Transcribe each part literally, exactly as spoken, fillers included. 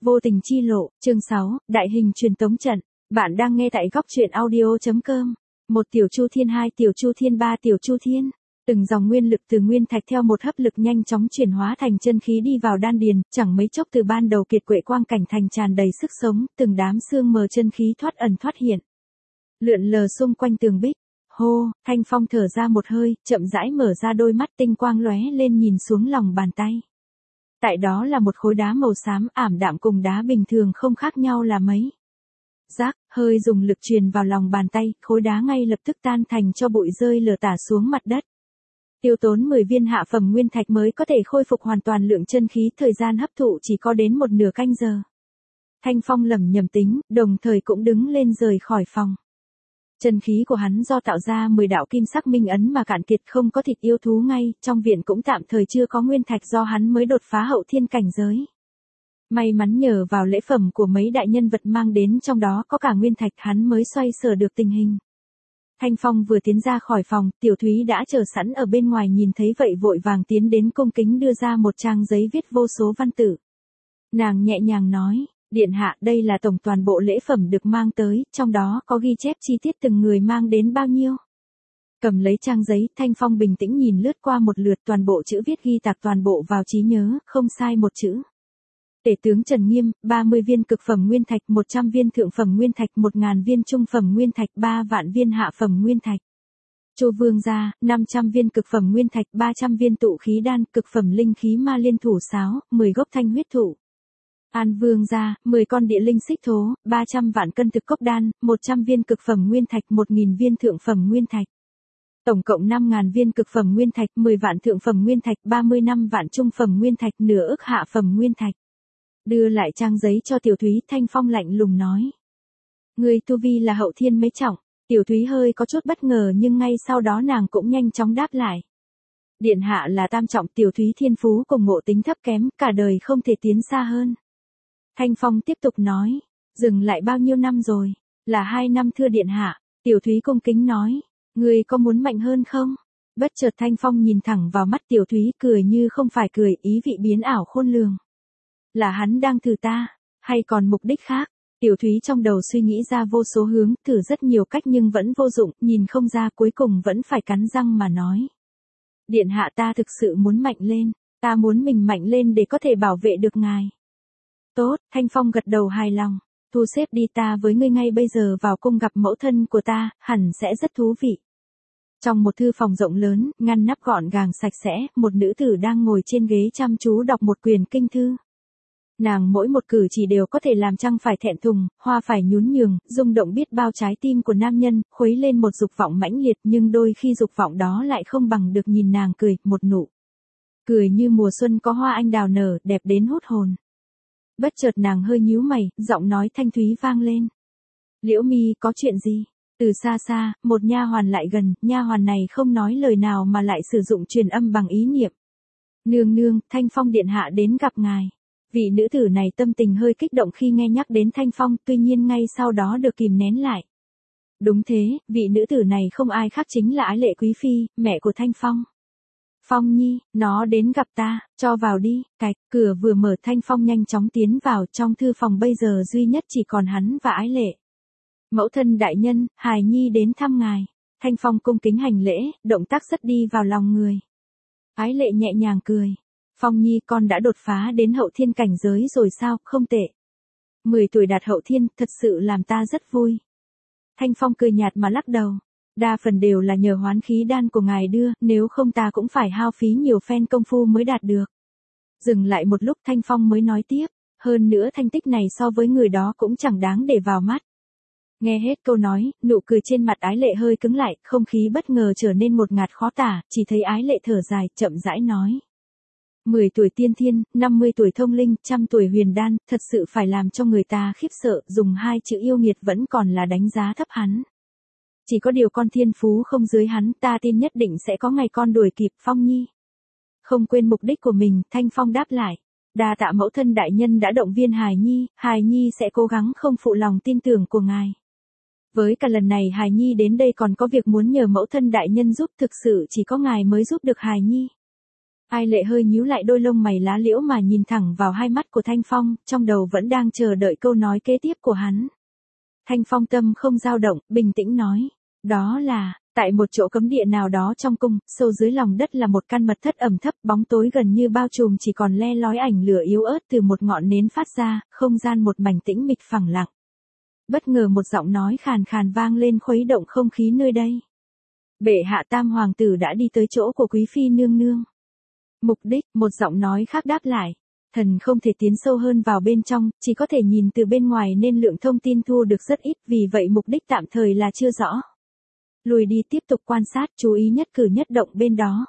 Vô tình chi lộ, chương sáu, đại hình truyền tống trận. Bạn đang nghe tại góc truyện audio.com. Một tiểu chu thiên, hai tiểu chu thiên, ba tiểu chu thiên. Từng dòng nguyên lực từ nguyên thạch theo một hấp lực nhanh chóng chuyển hóa thành chân khí đi vào đan điền, chẳng mấy chốc từ ban đầu kiệt quệ quang cảnh thành tràn đầy sức sống, từng đám xương mờ chân khí thoát ẩn thoát hiện. Lượn lờ xung quanh tường bích. Hô, Thanh Phong thở ra một hơi, chậm rãi mở ra đôi mắt tinh quang lóe lên nhìn xuống lòng bàn tay. Tại đó là một khối đá màu xám ảm đạm cùng đá bình thường không khác nhau là mấy. Rác, hơi dùng lực truyền vào lòng bàn tay, khối đá ngay lập tức tan thành cho bụi rơi lở tả xuống mặt đất. Tiêu tốn mười viên hạ phẩm nguyên thạch mới có thể khôi phục hoàn toàn lượng chân khí, thời gian hấp thụ chỉ có đến một nửa canh giờ. Thanh Phong lẩm nhẩm tính, đồng thời cũng đứng lên rời khỏi phòng. Chân khí của hắn do tạo ra mười đạo kim sắc minh ấn mà cạn kiệt, không có thịt yêu thú ngay, trong viện cũng tạm thời chưa có nguyên thạch do hắn mới đột phá hậu thiên cảnh giới. May mắn nhờ vào lễ phẩm của mấy đại nhân vật mang đến, trong đó có cả nguyên thạch, hắn mới xoay sở được tình hình. Thanh Phong vừa tiến ra khỏi phòng, Tiểu Thúy đã chờ sẵn ở bên ngoài, nhìn thấy vậy vội vàng tiến đến cung kính đưa ra một trang giấy viết vô số văn tự. Nàng nhẹ nhàng nói, Điện hạ, đây là tổng toàn bộ lễ phẩm được mang tới, trong đó có ghi chép chi tiết từng người mang đến bao nhiêu. Cầm lấy trang giấy, Thanh Phong bình tĩnh nhìn lướt qua một lượt, toàn bộ chữ viết ghi tạc toàn bộ vào trí nhớ, không sai một chữ. Tể tướng Trần Nghiêm, ba mươi viên cực phẩm nguyên thạch, một trăm viên thượng phẩm nguyên thạch, một nghìn viên trung phẩm nguyên thạch, ba vạn viên hạ phẩm nguyên thạch. Chu Vương gia, năm trăm viên cực phẩm nguyên thạch, ba trăm viên tụ khí đan, cực phẩm linh khí ma liên thủ sáo, mười gốc thanh huyết thụ. An Vương gia, mười con địa linh xích thố, ba trăm vạn cân thực cốc đan, một trăm viên cực phẩm nguyên thạch, một nghìn viên thượng phẩm nguyên thạch. Tổng cộng năm nghìn viên cực phẩm nguyên thạch, mười vạn thượng phẩm nguyên thạch, ba mươi lăm vạn trung phẩm nguyên thạch, nửa ức hạ phẩm nguyên thạch. Đưa lại trang giấy cho Tiểu Thúy, Thanh Phong lạnh lùng nói. Người tu vi là hậu thiên mấy trọng? Tiểu Thúy hơi có chút bất ngờ nhưng ngay sau đó nàng cũng nhanh chóng đáp lại. Điện hạ là tam trọng. Tiểu Thúy thiên phú cùng ngộ tính thấp kém, cả đời không thể tiến xa hơn. Thanh Phong tiếp tục nói, dừng lại bao nhiêu năm rồi? Là hai năm thưa điện hạ. Tiểu Thúy cung kính nói, ngươi có muốn mạnh hơn không? Bất chợt Thanh Phong nhìn thẳng vào mắt Tiểu Thúy, cười như không phải cười, ý vị biến ảo khôn lường. Là hắn đang thử ta, hay còn mục đích khác? Tiểu Thúy trong đầu suy nghĩ ra vô số hướng, thử rất nhiều cách nhưng vẫn vô dụng, nhìn không ra, cuối cùng vẫn phải cắn răng mà nói. Điện hạ, ta thực sự muốn mạnh lên, ta muốn mình mạnh lên để có thể bảo vệ được ngài. Tốt, Thanh Phong gật đầu hài lòng, thu xếp đi, ta với ngươi ngay bây giờ vào cung gặp mẫu thân của ta, hẳn sẽ rất thú vị. Trong một thư phòng rộng lớn, ngăn nắp gọn gàng sạch sẽ, một nữ tử đang ngồi trên ghế chăm chú đọc một quyển kinh thư. Nàng mỗi một cử chỉ đều có thể làm trăng phải thẹn thùng, hoa phải nhún nhường, rung động biết bao trái tim của nam nhân, khuấy lên một dục vọng mãnh liệt, nhưng đôi khi dục vọng đó lại không bằng được nhìn nàng cười, một nụ cười như mùa xuân có hoa anh đào nở, đẹp đến hút hồn. Bất chợt nàng hơi nhíu mày, giọng nói thanh thúy vang lên. Liễu Mi, có chuyện gì? Từ xa xa, một nha hoàn lại gần, nha hoàn này không nói lời nào mà lại sử dụng truyền âm bằng ý niệm. Nương nương, Thanh Phong điện hạ đến gặp ngài. Vị nữ tử này tâm tình hơi kích động khi nghe nhắc đến Thanh Phong, tuy nhiên ngay sau đó được kìm nén lại. Đúng thế, vị nữ tử này không ai khác chính là Ái Lệ Quý Phi, mẹ của Thanh Phong. Phong Nhi, nó đến gặp ta, cho vào đi. Cạch, cửa vừa mở, Thanh Phong nhanh chóng tiến vào, trong thư phòng bây giờ duy nhất chỉ còn hắn và Ái Lệ. Mẫu thân đại nhân, hài nhi đến thăm ngài. Thanh Phong cung kính hành lễ, động tác rất đi vào lòng người. Ái Lệ nhẹ nhàng cười. Phong Nhi, con đã đột phá đến hậu thiên cảnh giới rồi sao? Không tệ. mười tuổi đạt hậu thiên, thật sự làm ta rất vui. Thanh Phong cười nhạt mà lắc đầu. Đa phần đều là nhờ hoán khí đan của ngài đưa, nếu không ta cũng phải hao phí nhiều phen công phu mới đạt được. Dừng lại một lúc, Thanh Phong mới nói tiếp, hơn nữa thành tích này so với người đó cũng chẳng đáng để vào mắt. Nghe hết câu nói, nụ cười trên mặt Ái Lệ hơi cứng lại, không khí bất ngờ trở nên một ngạt khó tả, chỉ thấy Ái Lệ thở dài, chậm rãi nói. mười tuổi tiên thiên, năm mươi tuổi thông linh, trăm tuổi huyền đan, thật sự phải làm cho người ta khiếp sợ, dùng hai chữ yêu nghiệt vẫn còn là đánh giá thấp hắn. Chỉ có điều con thiên phú không dưới hắn, ta tin nhất định sẽ có ngày con đuổi kịp. Phong Nhi. Không quên mục đích của mình, Thanh Phong đáp lại. Đa tạ mẫu thân đại nhân đã động viên hài nhi, hài nhi sẽ cố gắng không phụ lòng tin tưởng của ngài. Với cả lần này hài nhi đến đây còn có việc muốn nhờ mẫu thân đại nhân giúp, thực sự chỉ có ngài mới giúp được hài nhi. Ai Lệ hơi nhíu lại đôi lông mày lá liễu mà nhìn thẳng vào hai mắt của Thanh Phong, trong đầu vẫn đang chờ đợi câu nói kế tiếp của hắn. Thanh Phong tâm không dao động, bình tĩnh nói. Đó là, tại một chỗ cấm địa nào đó trong cung, sâu dưới lòng đất là một căn mật thất ẩm thấp, bóng tối gần như bao trùm, chỉ còn le lói ảnh lửa yếu ớt từ một ngọn nến phát ra, không gian một mảnh tĩnh mịch phẳng lặng. Bất ngờ một giọng nói khàn khàn vang lên khuấy động không khí nơi đây. Bệ hạ Tam hoàng tử đã đi tới chỗ của quý phi nương nương. Mục đích, một giọng nói khác đáp lại. Thần không thể tiến sâu hơn vào bên trong, chỉ có thể nhìn từ bên ngoài nên lượng thông tin thu được rất ít, vì vậy mục đích tạm thời là chưa rõ. Lùi đi tiếp tục quan sát, chú ý nhất cử nhất động bên đó.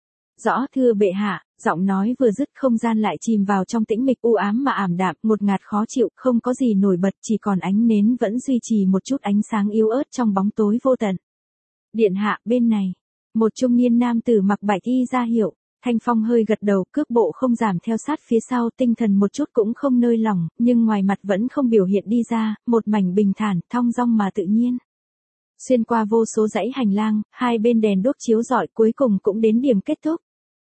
Rõ thưa bệ hạ, giọng nói vừa dứt không gian lại chìm vào trong tĩnh mịch u ám mà ảm đạm, ngột ngạt khó chịu, không có gì nổi bật, chỉ còn ánh nến vẫn duy trì một chút ánh sáng yếu ớt trong bóng tối vô tận. Điện hạ, bên này, một trung niên nam tử mặc bạch y ra hiệu. Thanh Phong hơi gật đầu, cước bộ không giảm theo sát phía sau, tinh thần một chút cũng không nơi lỏng, nhưng ngoài mặt vẫn không biểu hiện đi ra, một mảnh bình thản, thong dong mà tự nhiên. Xuyên qua vô số dãy hành lang, hai bên đèn đuốc chiếu rọi, cuối cùng cũng đến điểm kết thúc.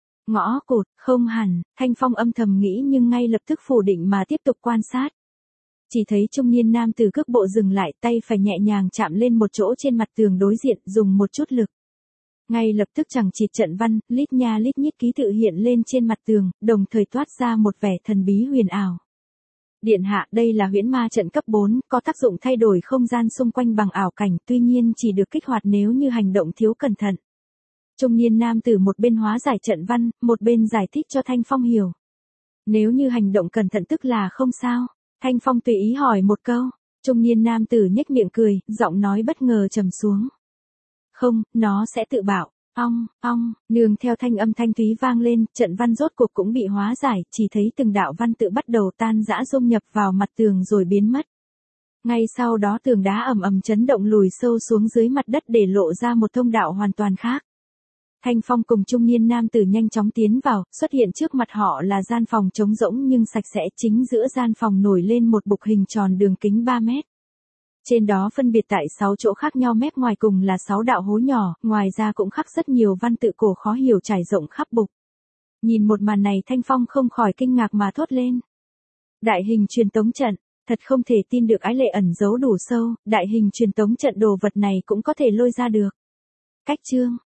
Ngõ cụt, không hẳn, Thanh Phong âm thầm nghĩ nhưng ngay lập tức phủ định mà tiếp tục quan sát. Chỉ thấy trung niên nam từ cước bộ dừng lại, tay phải nhẹ nhàng chạm lên một chỗ trên mặt tường đối diện, dùng một chút lực. Ngay lập tức chẳng chịt trận văn, lít nha lít nhít ký tự hiện lên trên mặt tường, đồng thời toát ra một vẻ thần bí huyền ảo. Điện hạ, đây là huyễn ma trận cấp bốn, có tác dụng thay đổi không gian xung quanh bằng ảo cảnh, tuy nhiên chỉ được kích hoạt nếu như hành động thiếu cẩn thận. Trung niên nam tử một bên hóa giải trận văn, một bên giải thích cho Thanh Phong hiểu. Nếu như hành động cẩn thận tức là không sao. Thanh Phong tùy ý hỏi một câu. Trung niên nam tử nhếch miệng cười, giọng nói bất ngờ trầm xuống. Không, nó sẽ tự bảo. Ong, ong, nương theo thanh âm thanh thúy vang lên, trận văn rốt cuộc cũng bị hóa giải, chỉ thấy từng đạo văn tự bắt đầu tan rã dung nhập vào mặt tường rồi biến mất. Ngay sau đó tường đá ầm ầm chấn động lùi sâu xuống dưới mặt đất để lộ ra một thông đạo hoàn toàn khác. Thanh Phong cùng trung niên nam tử nhanh chóng tiến vào, xuất hiện trước mặt họ là gian phòng trống rỗng nhưng sạch sẽ, chính giữa gian phòng nổi lên một bục hình tròn đường kính ba mét. Trên đó phân biệt tại sáu chỗ khác nhau, mép ngoài cùng là sáu đạo hố nhỏ, ngoài ra cũng khắc rất nhiều văn tự cổ khó hiểu trải rộng khắp bục. Nhìn một màn này Thanh Phong không khỏi kinh ngạc mà thốt lên. Đại hình truyền tống trận, thật không thể tin được, Ái Lệ ẩn giấu đủ sâu, đại hình truyền tống trận đồ vật này cũng có thể lôi ra được. Cách chương